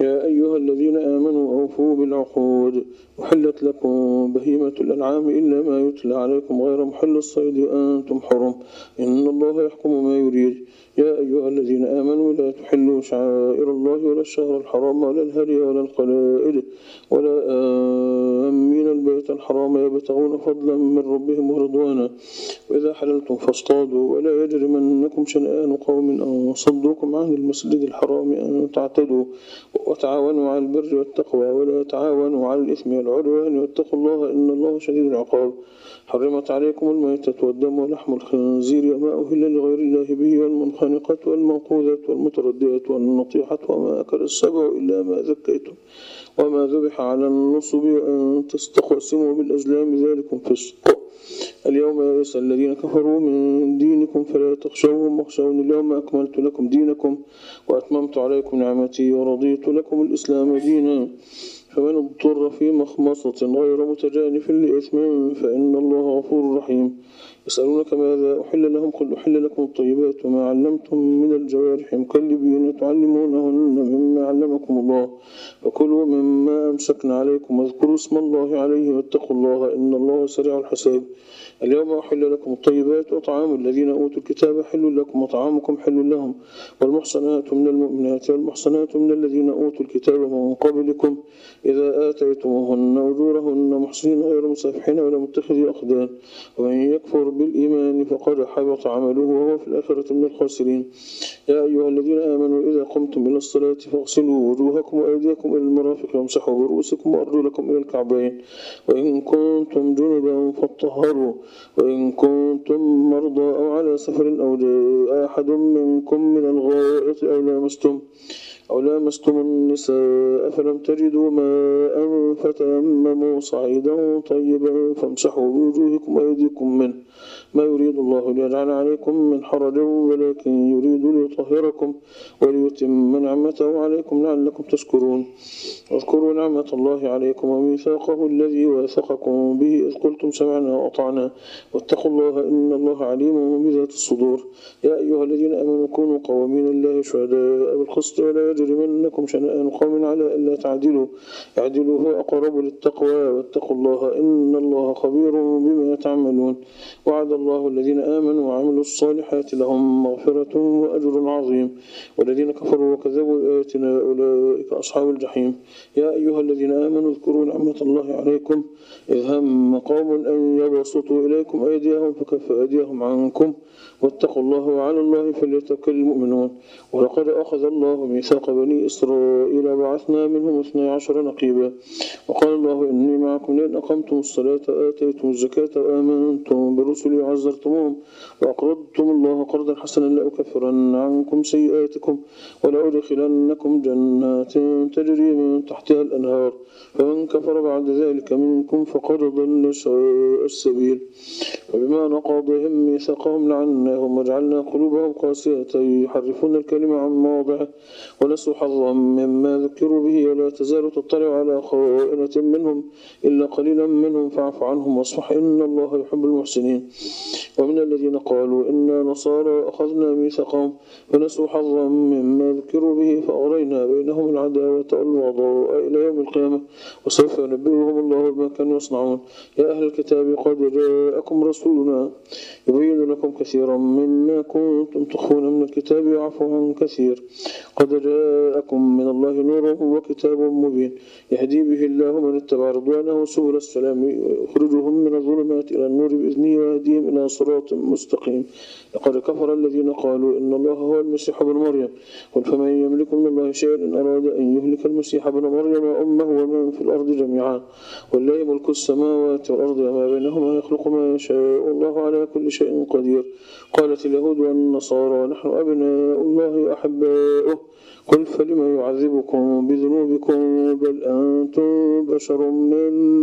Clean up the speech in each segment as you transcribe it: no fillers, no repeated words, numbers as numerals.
يا أيها الذين آمنوا أوفوا بالعقود أحلت لكم بهيمة الأنعام إلا ما يتلى عليكم غير محل الصيد وأنتم حرم إن الله يحكم ما يريد. يا أيها الذين آمنوا لا تحلوا شعائر الله ولا الشهر الحرام ولا الهدي ولا القلائد ولا آمين البيت الحرام يبتغون فضلا من ربهم ورضوانا وإذا حللتم فاصطادوا ولا يجرمنكم شنآن قوم أن صدوكم عن المسجد الحرام أن تعتدوا وتعاونوا على البر والتقوى ولا تعاونوا على الإثم والعدوان واتقوا الله إن الله شديد العقاب. حرمت عليكم الميتة والدم ولحم الخنزير وما أهل لغير الله به والمنخنقة والموقوذة والمتردية والنطيحة وما أكل السبع إلا ما ذكيتم وما ذبح على النصب وأن تستقسموا بالأزلام ذلكم فسق. اليوم يئس الذين كفروا من دينكم فلا تخشوهم واخشون اليوم أكملت لكم دينكم وأتممت عليكم نعمتي ورضيت لكم الإسلام دينا فمن اضطر في مخمصة غير متجانف لإثم فإن الله غفور رحيم. يسألونك ماذا أحل لهم قل أحل لكم الطيبات وما علمتم من الجوارح مكلبين تعلمونهن مما علمكم الله فكلوا مما أمسكن عليكم واذكروا اسم الله عليه واتقوا الله إن الله سريع الحساب. اليوم أحل لكم الطيبات وطعام الذين أوتوا الكتاب حل لكم وطعامكم حل لهم والمحصنات من المؤمنات والمحصنات من الذين أوتوا الكتاب من قبلكم إذا آتيتموهن أجورهن محصنين غير مسافحين ولا متخذي أخدان ومن يكفر بالإيمان فقد حبط عمله وهو في الآخرة من الخاسرين. يا أيها الذين آمنوا إذا قمتم إلى الصلاة فاغسلوا وجوهكم وأيديكم إلى المرافق وامسحوا برؤوسكم وأرجلكم إلى الكعبين وإن كنتم جنبا فاطهروا وإن كنتم مرضى أو على سفر أو جاء أحد منكم من الغائط أو لامستم النساء فلم تجدوا ماء فتيمموا صعيدا طيبا فامسحوا بوجوهكم وأيديكم منه ما يريد الله ليجعل عليكم من حرج ولكن يريد ليطهركم وليتم نعمته عليكم لعلكم تشكرون. واذكروا نعمة الله عليكم وميثاقه الذي واثقكم به إذ قلتم سمعنا وأطعنا واتقوا الله إن الله عليم بذات الصدور. يا أيها الذين آمنوا كونوا قوامين الله شهداء بالقسط ولا يجرمنكم شنآن قوم على ألا تعدلوا اعدلوا هو أقرب للتقوى واتقوا الله إن الله خبير بما تعملون. وعد الله الذين آمنوا وعملوا الصالحات لهم مغفرة وأجر عظيم والذين كفروا وكذبوا بآياتنا أولئك أصحاب الجحيم. يا أيها الذين آمنوا اذكروا نعمة الله عليكم إذ هم قوم أن يبسطوا إليكم أيديهم فكف أيديهم عنكم واتقوا الله وعلى الله فليتوكل المؤمنون. ولقد أخذ الله ميثاق بني إسرائيل بعثنا منهم 12 نقيبا وقال الله إني معكم لئن أقمتم الصلاة وآتيتم الزكاة وآمنتم برسلي وعزرتموهم وأقرضتم الله قرضا حسنا لأكفرن عنكم سيئاتكم ولأدخلنكم جنات تجري من تحتها الأنهار فمن كفر بعد ذلك منكم فقد ضل سواء السبيل. وبما نقضهم ميثاقهم لعناهم وجعلنا قلوبهم قاسية يحرفون الكلمة عن مواضعه ونسوا حظا مما ذكروا به ولا تزال تطلع على خائنة منهم إلا قليلا منهم فاعف عنهم واصفح إن الله يحب المحسنين. ومن الذين قالوا إنا نصارى أخذنا ميثاقهم ونسوا حظا مما ذكروا به فأغرينا بينهم العداوة والبغضاء إلى يوم القيامة وسوف ينبئهم الله بما كانوا يصنعون. يا أهل الكتاب قد جاءكم رسولنا يبين لكم كثيرا مما كنتم تخفون من الكتاب ويعفو عن كثير قد جاءكم من الله نور وكتاب مبين يهدي به الله من اتبع رضوانه سبل السلام ويخرجهم من الظلمات إلى النور بإذنه ويهديهم إلى صراط مستقيم. لقد كفر الذين قالوا إن الله هو المسيح ابن مريم قل فمن يملك من الله شيئا إن أراد أن يهلك المسيح ابن مريم وأمه ومن في الأرض جميعا ولله ملك السماوات والأرض وما بينهما يخلق ما يشاء والله على كل شيء قدير. قالت اليهود والنصارى نحن أبناء الله أحباؤه قل فلما يعذبكم بذنوبكم بل أنتم بشر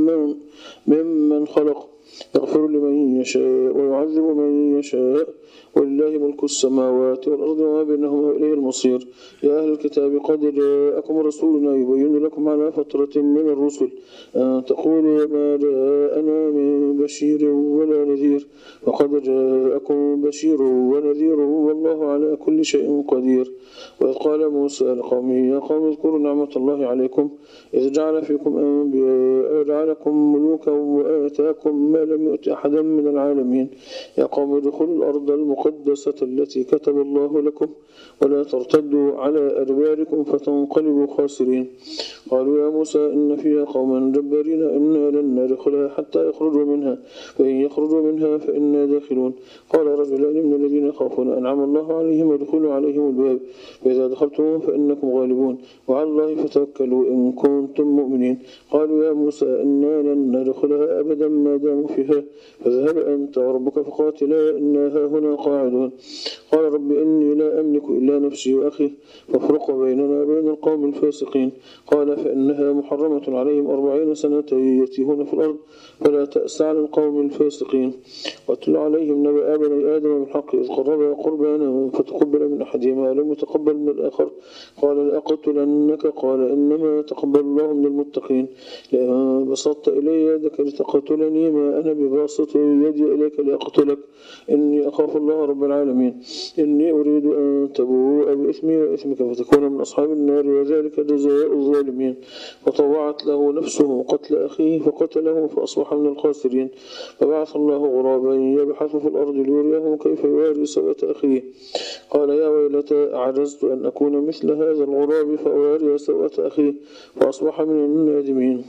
ممن خلق يغفر لمن يشاء ويعذب من يشاء ولله ملك السماوات والأرض وما بينهما وإليه المصير. يا أهل الكتاب قد جاءكم رسولنا يبين لكم على فترة من الرسل أن تقولوا ما جاءنا من بشير ولا نذير، وقد جاءكم بشير ونذير والله على كل شيء قدير. وإذ قال موسى لقومه يا قوم اذكروا نعمة الله عليكم إذ جعل فيكم أنبياء وجعلكم ملوكا وآتاكم ما لم يؤت أحدا من العالمين. يا قوم ادخلوا الأرض المقدسة التي كتب الله لكم ولا ترتدوا على أدباركم فتنقلبوا خاسرين. قالوا يا موسى إن فيها قوما جبارين إنا لن ندخلها حتى يخرجوا منها فإن يخرجوا منها فإنا داخلون. قال رجلان من الذين يخافون أنعم الله عليهم ادخلوا عليهم الباب فإذا دخلتم فإنكم غالبون وعلى الله فتوكلوا إن كنتم مؤمنين. قالوا يا موسى إنا لن ندخلها أبدا ما داموا فيها فاذهب أنت وربك فقاتلا إنا هاهنا قاعدون. قال رب إني لا أملك إلا نفسي وأخي فافرق بيننا وبين القوم الفاسقين. قال فإنها محرمة عليهم 40 سنة يتيهون في الأرض فلا تأس على القوم الفاسقين. واتل عليهم نبأ بني آدم بالحق إذ قربا قربانا فتقبل من أحدهما ولم يتقبل من الآخر قال لأقتلنك قال إنما تقبل الله من المتقين. لئن بسطت إلي يدك لتقتلني ما أنا بباسط يدي إليك لأقتلك إني أخاف الله رب العالمين. إني أريد أن تبوء بإثمي وإثمك فتكون من أصحاب النار وذلك جزاء الظالمين. فطوعت له نفسه قتل أخيه فقتله فأصبح من الخاسرين. فبعث الله غرابا يبحث في الأرض ليريه كيف يواري سوءة أخيه قال يا ويلتى أعجزت أن أكون مثل هذا الغراب فأواري سوءة أخيه فأصبح من النادمين.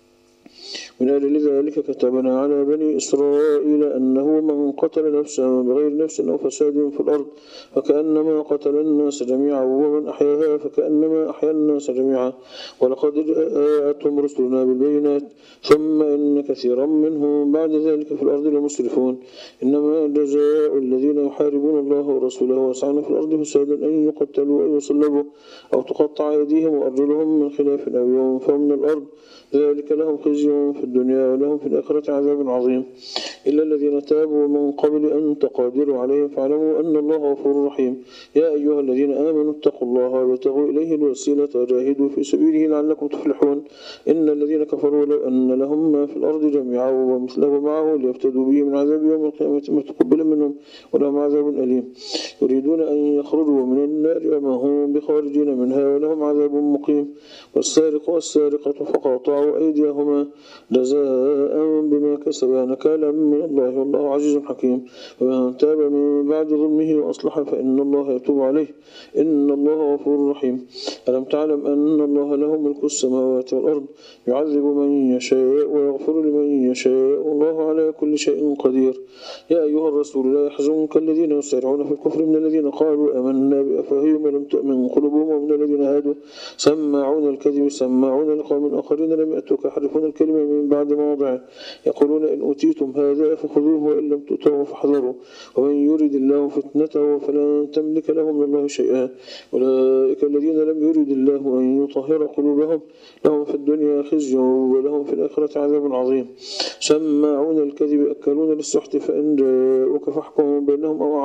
من أجل ذلك كتبنا على بني إسرائيل أنه من قتل نفسا بغير نفس أو فساد في الأرض فكأنما قتل الناس جميعا ومن أحياها فكأنما أحيا الناس جميعا ولقد جاءتهم رسلنا بالبينات ثم إن كثيرا منهم بعد ذلك في الأرض لمسرفون. إنما جزاء الذين يحاربون الله ورسوله ويسعون في الأرض فسادا أن يقتلوا أو يصلبوا أو تقطع أيديهم وأرجلهم من خلاف أو ينفوا من الأرض ذلك لهم خزي في الدنيا ولهم في الآخرة عذاب عظيم. إلا الذين تابوا من قبل أن تقادروا عليهم فاعلموا أن الله غفور رحيم. يا أيها الذين آمنوا اتقوا الله وابتغوا إليه الوسيلة وجاهدوا في سبيله لعلكم تفلحون. إن الذين كفروا لو أن لهم ما في الأرض جميعا ومثله معه ليفتدوا به من عذاب يوم القيامة ما تقبل منهم ولهم عذاب أليم. يريدون أن يخرجوا من النار وما هم بخارجين منها ولهم عذاب مقيم. والسارق والسارقة فقاطعوا أيديهما جزاء بما كسبا نكالا من الله والله عزيز حكيم. ومن تاب من بعد ظلمه وأصلح فإن الله يتوب عليه إن الله غفور رحيم. ألم تعلم أن الله له ملك السماوات والأرض يعذب من يشاء ويغفر لمن يشاء والله على كل شيء قدير. يا أيها الرسول لا يحزنك الذين يسارعون في الكفر من الذين قالوا آمنا بأفواههم ولم تؤمن قلوبهم ومن الذين هادوا سماعون الكذب سماعون لقوم آخرين لم يأتوك يحرفون الكلمة من بعد مواضعه يقولون إن أوتيتم هذا فخذوه وإن لم تؤتوه فاحذروا ومن يرد الله فتنته فلن تملك له من الله شيئا. أولئك الذين لم يرد الله أن يطهر قلوبهم لهم في الدنيا خزي ولهم في الآخرة عذاب عظيم. سماعون الكذب أكلون للسحت فإن جاءوك فاحكم بينهم أو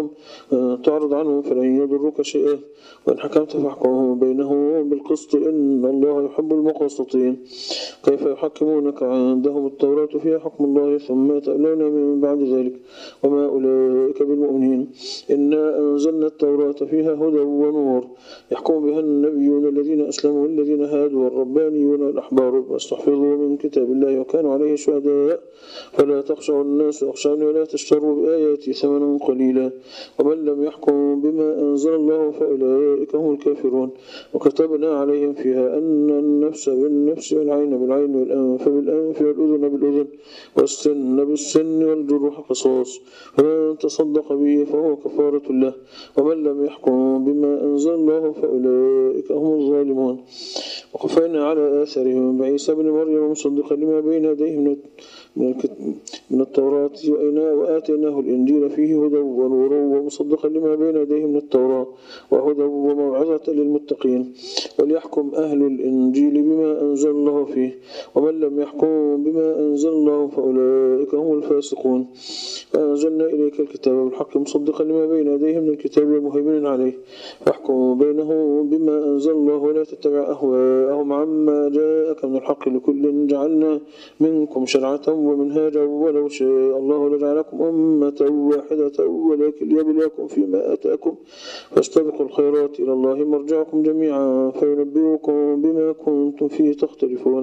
تعرض عنهم فلن يضروك شيئا وإن حكمت فاحكم بينهم بالقسط إن الله يحب المقسطين. كيف يحكمونك عندهم التوراة فيها حكم الله ثم يتألون من بعد ذلك وما أولئك بالمؤمنين. إنا أنزلنا التوراة فيها هدى ونور يحكم بها النبيون الذين أسلموا والذين هادوا والربانيون والأحبار واستحفظوا من كتاب الله وكانوا عليه شهداء فلا تخشوا الناس واخشوني ولا تشتروا بآياتي ثمنا قليلا ومن لم يحكم بما أنزل الله فأولئك هم الكافرون. وكتبنا عليهم فيها أن النفس بالنفس والعين بالعين والأنف بالأنف والأذن بالأذن والسن بالسن والجروح قصاص فمن تصدق به فهو كفارة له ومن لم يحكم بما أنزل الله فأولئك هم الظالمون. وقفينا على آثارهم بعيسى بن مريم مصدقا لما بين يديه من التوراة وآتيناه الإنجيل فيه هدى ونور ومصدقا لما بين يديه من التوراة وهدى وموعظة للمتقين وليحكم أهل الإنجيل بما أنزل الله فيه ومن لم يحكم بما أنزل الله فأولئك هم الفاسقون وأنزلنا إليك الكتاب بالحق مصدقا لما بين يديه من الكتاب ومهيمنا عليه فاحكم بينهم بما أنزل الله ولا تتبع أهواءهم عما جاءك من الحق لكل جعلنا منكم شرعة ومنهاجا ولو شاء الله لجعلكم أمة واحدة ولكن ليبلوكم فيما آتاكم فاستبقوا الخيرات إلى الله مرجعكم جميعا فينبئكم بما كنتم فيه تختلفون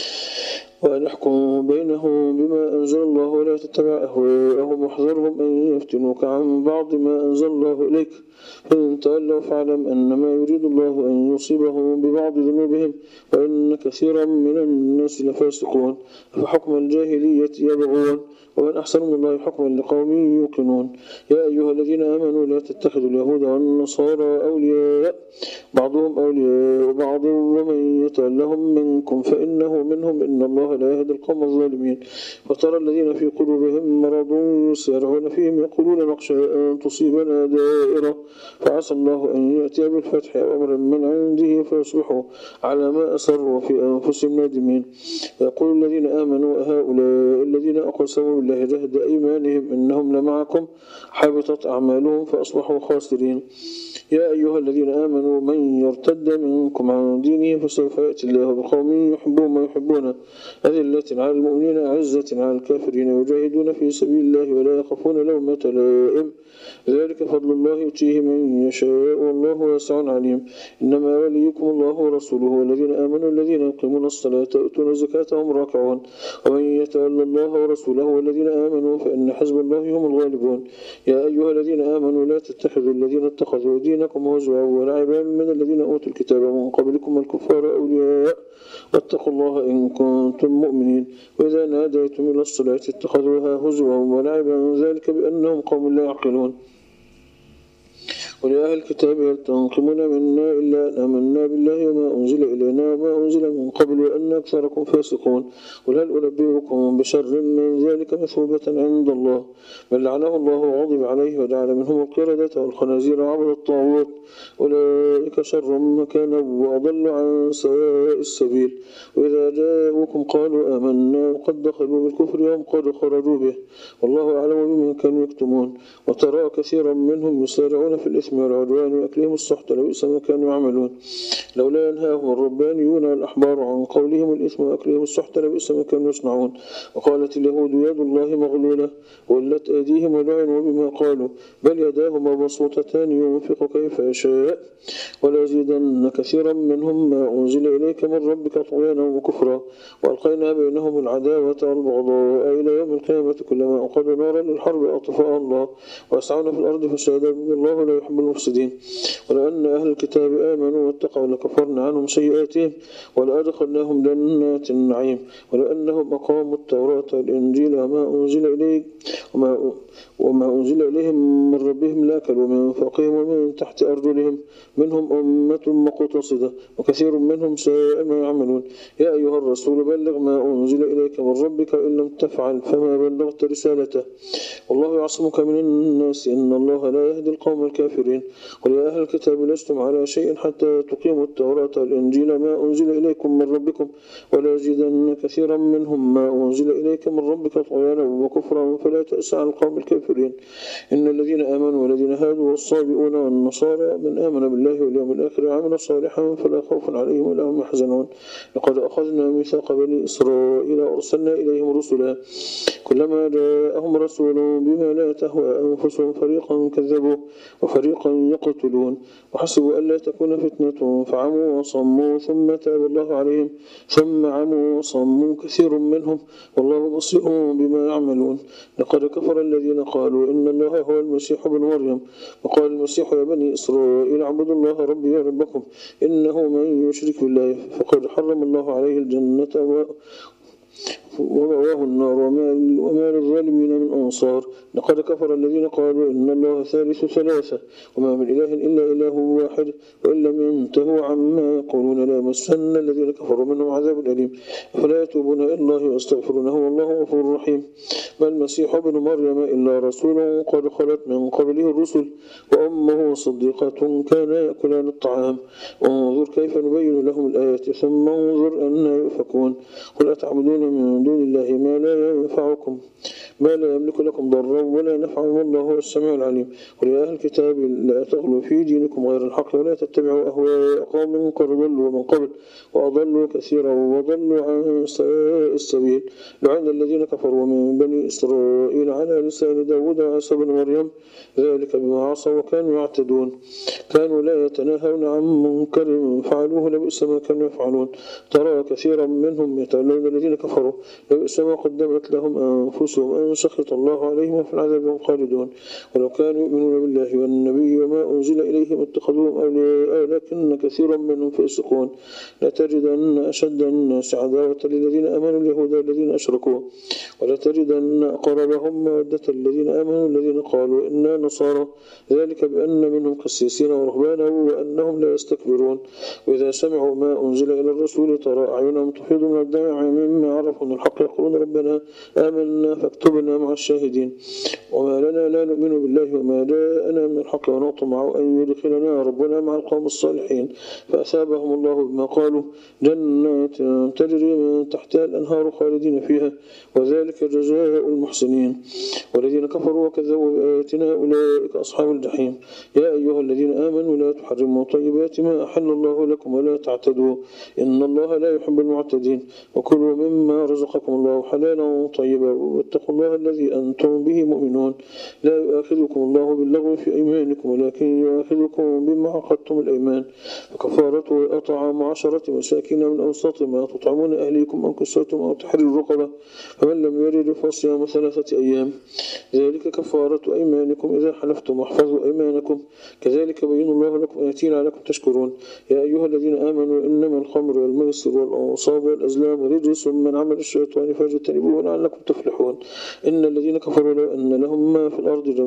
وأن يحكم بينهم بما أنزل الله ولا تتبع أهواءهم واحذرهم أن يفتنوك عن بعض ما أنزل الله إليك فإن تولوا فاعلم أنما يريد الله أن يصيبهم ببعض ذنوبهم وإن كثيرا من الناس لفاسقون فحكم الجاهلية يبغون ومن أحسن من الله حكما لقوم يوقنون يا أيها الذين آمنوا لا تتخذوا اليهود والنصارى أولياء بعضهم أولياء بعض ومن يتولهم منكم فإنه منهم إن الله لا يهدي القوم الظالمين فترى الذين في قلوبهم مرض يسارعون فيهم يقولون نخشى أن تصيبنا دائرة فعسى الله أن يأتي بالفتح أو أمر من عنده فيصبحوا على ما أسروا في أنفسهم نادمين ويقول الذين آمنوا هؤلاء الذين أقسموا بالله جهد أيمانهم إنهم لمعكم حبطت أعمالهم فأصبحوا خاسرين يا أيها الذين آمنوا من يرتد منكم عن دينه فسوف يأتي الله بقوم يحبون ما يحبون أذلة على المؤمنين أعزة على الكافرين يجاهدون في سبيل الله ولا يخافون لومة لائم ذلك فضل الله يؤتيه من يشاء والله واسع عليم إنما وليكم الله ورسوله والذين آمنوا الذين يقيمون الصلاة ويؤتون الزكاة وهم راكعون ومن يتولى الله ورسوله والذين آمنوا فإن حزب الله هم الغالبون يا أيها الذين آمنوا لا تتخذوا الذين اتخذوا دينكم هزوا ولعبا من الذين أوتوا الكتاب من قبلكم الكفار أولياء واتقوا الله إن كنتم مؤمنين وإذا ناديتم إلى الصلاة اتخذوها هزوا ولعبا ذلك بأنهم قوم لا يعقلون ولأهل الكتاب هل تنقمون منا إلا أن آمنا بالله وما أنزل إلينا وما أنزل من قبل وأن أكثركم فاسقون قل هل أنبئكم بشر من ذلك مثوبة عند الله من لعنه الله وغضب عليه وجعل منهم القردة والخنازير وعبد الطاغوت أولئك شر مكانا وأضل عن سواء السبيل وإذا جاءوكم قالوا آمنا وقد دخلوا بالكفر وهم قد خرجوا به والله أعلم بما كانوا يكتمون وترى كثيرا منهم يسارعون في الإثم والعدوان وأكلهم السحت لبئس ما كانوا يعملون لولا ينهاهم الربانيون والأحبار عن قولهم الإثم وأكلهم السحت لبئس ما كانوا يصنعون وقالت اليهود يد الله مغلولة ولت أيديهم ولعنوا بما قالوا بل يداه مبسوطتان ينفق كيف يشاء وليزيدن كثيرا منهم ما أنزل إليك من ربك طغيانا وكفرا وألقينا بينهم العداوة والبغضاء إلى يوم القيامة كلما أوقدوا نارا للحرب أطفأها الله ويسعون في الأرض فسادا والله لا يحب المفسدين ولو أن أهل الكتاب آمنوا واتقوا لكفرنا عنهم سيئاتهم ولأدخلناهم جنات النعيم ولو أنهم أقاموا التوراة والإنجيل وما أنزل إليهم من ربهم لأكلوا من فوقهم ومن تحت أرجلهم منهم أمة مقتصدة وكثير منهم ساء ما يعملون يا أيها الرسول بلغ ما أنزل إليك من ربك وإن لم تفعل فما بلغت رسالته والله يعصمك من الناس إن الله لا يهدي القوم الكافرين قل يا أهل الكتاب لستم على شيء حتى تقيموا التوراة والإنجيل ما أنزل إليكم من ربكم ولا يزيدن كثيرا منهم ما أنزل إليك من ربك طغيانا وكفرا فلا تأس على القوم الكافرين إن الذين آمنوا والذين هادوا والصابئون والنصارى من آمن بالله واليوم الآخر وعمل صالحا فلا خوف عليهم ولا هم يحزنون لقد أخذنا ميثاق بني إسرائيل وأرسلنا إليهم رسلا كلما جاءهم رسول بما لا تهوى أنفسهم فريقا كذبوا وفريقا يقتلون وحسبوا ألا تكون فتنة فعموا وصموا ثم تاب الله عليهم ثم عموا وصموا كثير منهم والله بصير بما يعملون لقد كفر الذين قالوا إن الله هو المسيح ابن مريم وقال المسيح يا بني إسرائيل اعبدوا الله ربي وربكم إنه من يشرك بالله فقد حرم الله عليه الجنة ومأواه النار وما للظالمين من أنصار. لقد كفر الذين قالوا إن الله ثالث ثلاثة وما من إله إلا إله واحد وإن لم ينتهوا عما يقولون ليمسن الذين كفروا منهم عذاب أليم. فلا يتوبون إلى الله ويستغفرونه والله غفور رحيم. ما المسيح ابن مريم إلا رسول قد خلت من قبله الرسل وأمه صديقة كانا يأكلان الطعام. انظر كيف نبين لهم الآيات ثم انظر أنا يؤفكون. قل أتعبدون من دون الله ما لا ينفعكم ما لا يملك لكم ضرا ولا نفعا والله هو السميع العليم. قل يا أهل الكتاب لا تغلوا في دينكم غير الحق ولا تتبعوا أهواء قوم قد ضلوا من قبل وأضلوا كثيرا وضلوا عن سواء السبيل. لعن الذين كفروا من بني إسرائيل على لسان داود وعيسى بن مريم ذلك بما عصوا وكانوا يعتدون. كانوا لا يتناهون عن منكر فعلوه لبئس ما كانوا يفعلون. ترى كثيرا منهم يتولون الذين كفروا لبئس ما قدمت لهم أنفسهم أن سخط الله عليهم وفي العذاب هم خالدون. ولو كانوا يؤمنون بالله والنبي وما أنزل إليهم اتخذوهم أولياء لكن كثيرا منهم فاسقون. لتجدن أشد الناس عداوة للذين آمنوا اليهود الذين أشركوا ولتجدن أقربهم مودة الذين آمنوا الذين قالوا إنا نصارى ذلك بأن منهم قسيسين ورهبانا وأنهم لا يستكبرون. وإذا سمعوا ما أنزل إلى الرسول ترى أعينهم تفيض من الدمع مما عرفوا من الحق يقولون ربنا آمنا فاكتبنا مع الشاهدين. وما لنا لا نؤمن بالله وما جاءنا من الحق ونطمع أن يدخلنا ربنا مع القوم الصالحين. فأثابهم الله بما قالوا جنات تجري من تحتها الأنهار خالدين فيها وذلك جزاء المحسنين. والذين كفروا وكذبوا بآياتنا أولئك أصحاب الجحيم. يا أيها الذين آمنوا لا تحرموا طيبات ما أحل الله لكم ولا تعتدوا إن الله لا يحب المعتدين. وكلوا مما رزقكم الله حلالا طيبا واتقوا الله الذي أنتم به مؤمنون. لا يؤاخذكم الله باللغو في أيمانكم ولكن يؤاخذكم بما عقدتم الأيمان. فكفارته إطعام 10 مساكين من أوسط ما تطعمون أهليكم أو كسوتم أو تحرير رقبة فمن لم يرد فصيام 3 أيام ذلك كفارة أيمانكم إذا حلفتم واحفظوا أيمانكم كذلك بين الله لكم آياته لعلكم تشكرون. يا أيها الذين آمنوا إنما الخمر والميسر والأنصاب والأزلام رجس من عمل الشيطان فاجتنبوه لعلكم تفلحون. إن الذين كفروا لو أن لهم ما في الأرض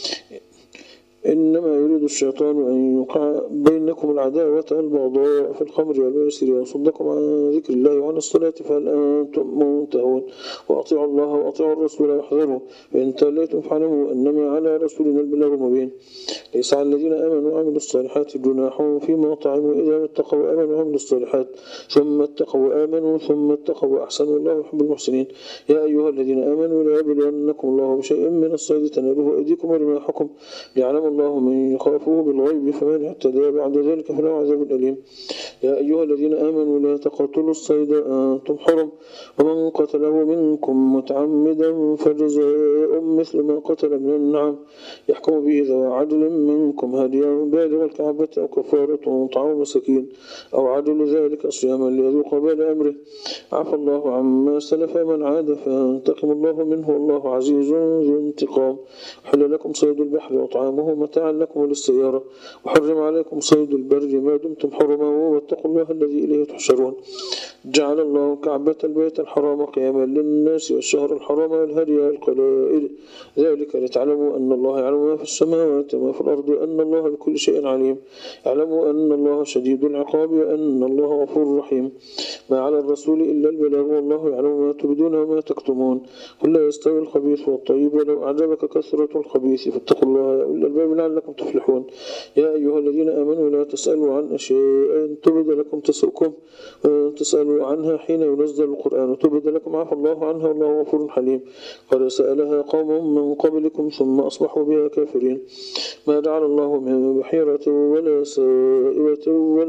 إنما يريد الشيطان أن يوقع بينكم العداوة والبغضاء في الخمر والميسر ويصدكم عن ذكر الله وعن الصلاة فهل أنتم منتهون. وأطيعوا الله وأطيعوا الرسول واحذروا فإن توليتم فاعلموا أنما على رسولنا البلاغ المبين. ليس على الذين آمنوا وعملوا الصالحات جناح فيما طعموا إذا اتقوا وآمنوا وعملوا الصالحات ثم اتقوا وآمنوا ثم اتقوا وأحسنوا والله يحب المحسنين. يا أيها الذين آمنوا لا يبلونكم الله بشيء من الصيد تناله أيديكم ورماحكم ليعلم الله من يخافه بالغيب فمن اعتدى بعد ذلك فله عذاب أليم. يا أيها الذين آمنوا لا تقتلوا الصيد أنتم حرم ومن قتله منكم متعمدا فجزاء مثل ما قتل من النعم يحكم به ذوى عدل منكم هديا بالغ الكعبة أو كفارة طعام مساكين أو عدل ذلك صياما ليذوق بال أمره. عفى الله عما سلف من عاد فانتقم الله منه والله عزيز ذو انتقام. حل لكم صيد البحر وطعامه متاعا لكم وللسيارة وحرم عليكم صيد البر ما دمتم حرما واتقوا الله الذي إليه تحشرون. جعل الله كعبة البيت الحرام قياما للناس والشهر الحرام والهدي والقلائد ذلك لتعلموا أن الله يعلم ما في السماوات وما في الأرض وأن الله بكل شيء عليم. اعلموا أن الله شديد العقاب وأن الله غفور رحيم. ما على الرسول إلا البلاغ والله يعلم ما تبدون وما تكتمون. قل لا يستوي الخبيث والطيب ولو أعجبك كثرة الخبيث فاتقوا الله يا أولي الألباب لعلكم تفلحون. يا أيها الذين آمنوا لا تسألوا عن أشياء تبد لكم تسؤكم تسألوا عنها حين ينزل القرآن تبد لكم عفى الله عنها والله غفور حليم. قد سألها قوم من قبلكم ثم أصبحوا بها كافرين. ما جعل الله من بحيرة ولا سائبة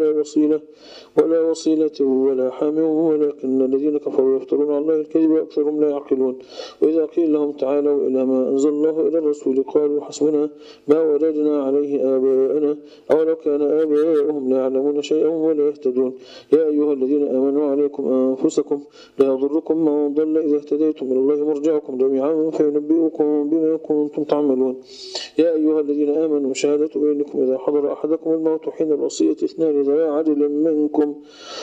ولا وصيلة ولا حام ولكن الذين كفروا يفترون على الله الكذب وأكثرهم لا يعقلون. وإذا قيل لهم تعالوا إلى ما أنزل الله إلى الرسول قالوا حسبنا ما وجدنا عليه آباءنا أولو كان آباؤهم لا يعلمون شيئا ولا يهتدون. يا أيها الذين آمنوا عليكم أنفسكم لا يضركم من ضل إذا اهتديتم إلى الله مرجعكم جميعا فينبئكم بما كنتم تعملون. يا أيها الذين آمنوا شهادة بينكم إذا حضر أحدكم الموت حين الوصية 2 ذوي عدل منكم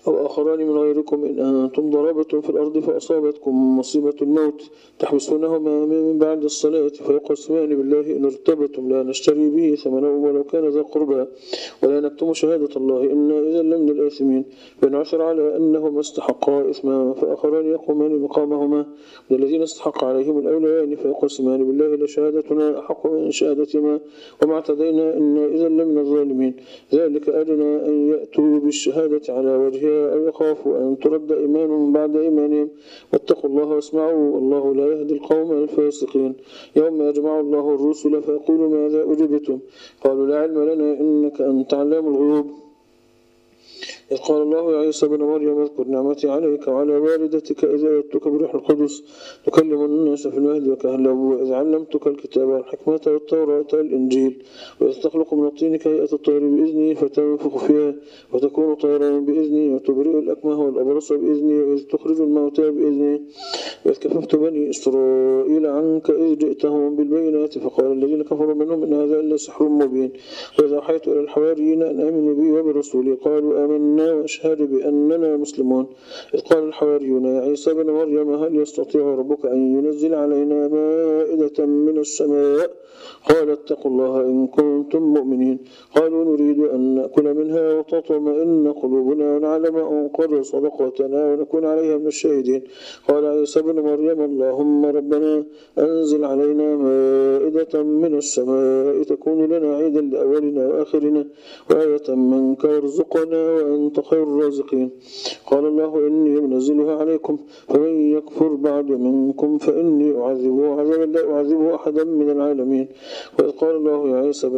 أو آخران من غيركم إن أنتم ضربتم في الأرض فأصابتكم مصيبة الموت تحبسونهما من بعد الصلاة فيقسمان بالله إن ارتبتم لا نشتري به ثمنا ولو كان ذا قربى ولا نكتم شهادة الله إنا إذا لمن الآثمين فإن عثر على أنهما استحقا إثما فآخران يقومان مقامهما والذين استحق عليهم الأوليان فيقسمان بالله لشهادتنا أحق من شهادتهما وما اعتدينا إنا إذا لمن الظالمين ذلك أدنى أن يأتوا بالشهادة على وجهها أو يخافوا أن ترد إيمان بعد إيمانهم واتقوا الله واسمعوا والله لا يهدي القوم الفاسقين يوم يجمع الله الرسل فيقول ماذا أجبتم قالوا لا علم لنا إنك أنت علام الغيوب إذ قال الله يا عيسى بن مريم اذكر نعمتي عليك وعلى والدتك إذ أيدتك بروح القدس تكلم الناس في المهد وكهلا وإذ علمتك الكتاب والحكمة والتوراة والإنجيل وإذ تخلق من الطين كهيئة الطير بإذني فتنفخ فيها وتكون طيرا بإذني وتبرئ الأكمه والأبرص بإذني وإذ تخرج الموتى بإذني وإذ كففت بني إسرائيل عنك إذ جئتهم بالبينات فقال الذين كفروا منهم إن هذا إلا سحر مبين وإذ أوحيت إلى الحواريين أن آمنوا بي وبرسولي قالوا آمنا واشهد بأننا مسلمون إذ قال الحواريون يا عيسى بن مريم هل يستطيع ربك أن ينزل علينا مائدة من السماء قال اتقوا الله إن كنتم مؤمنين قالوا نريد أن نأكل منها وتطمئن قلوبنا ونعلم أن قد صدقتنا ونكون عليها من الشاهدين قال عيسى بن مريم اللهم ربنا أنزل علينا مائدة من السماء تكون لنا عيدا لأولنا وآخرنا وآية منك وارزقنا وأنت خير الرازقين قال الله إني منزلها عليكم فمن يكفر بعد منكم فإني أعذبه عذابا لا أعذبه أحدا من العالمين وإذ قال الله يا عيسى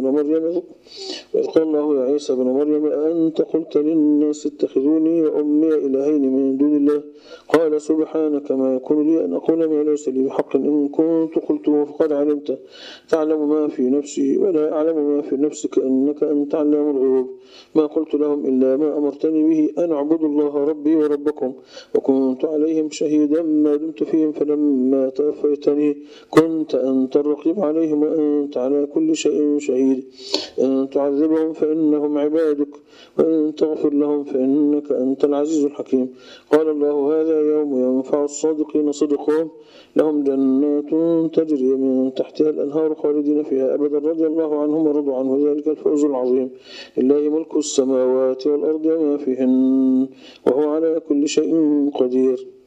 بن مريم أأنت قلت للناس اتخذوني وأمي إلهين من دون الله قال سبحانك ما يكون لي أن أقول ما ليس لي بحق إن كنت قلته فقد علمت تعلم ما في نفسي ولا أعلم ما في نفسك إنك أنت علام الغيوب ما قلت لهم إلا ما أمرتني به أن أعبدوا الله ربي وربكم وكنت عليهم شهيدا ما دمت فيهم فلما توفيتني كنت أنت الرقيب عليهم وأنت على كل شيء شهيد إن تعذبهم فإنهم عبادك وإن تغفر لهم فإنك أنت العزيز الحكيم قال الله هذا يوم ينفع الصادقين صدقهم لهم جنات تجري من تحتها الأنهار خالدين فيها أبدا رضي الله عنهم ورضوا عنه ذلك الفوز العظيم لله ملك السماوات والأرض وما فيهن وهو على كل شيء قدير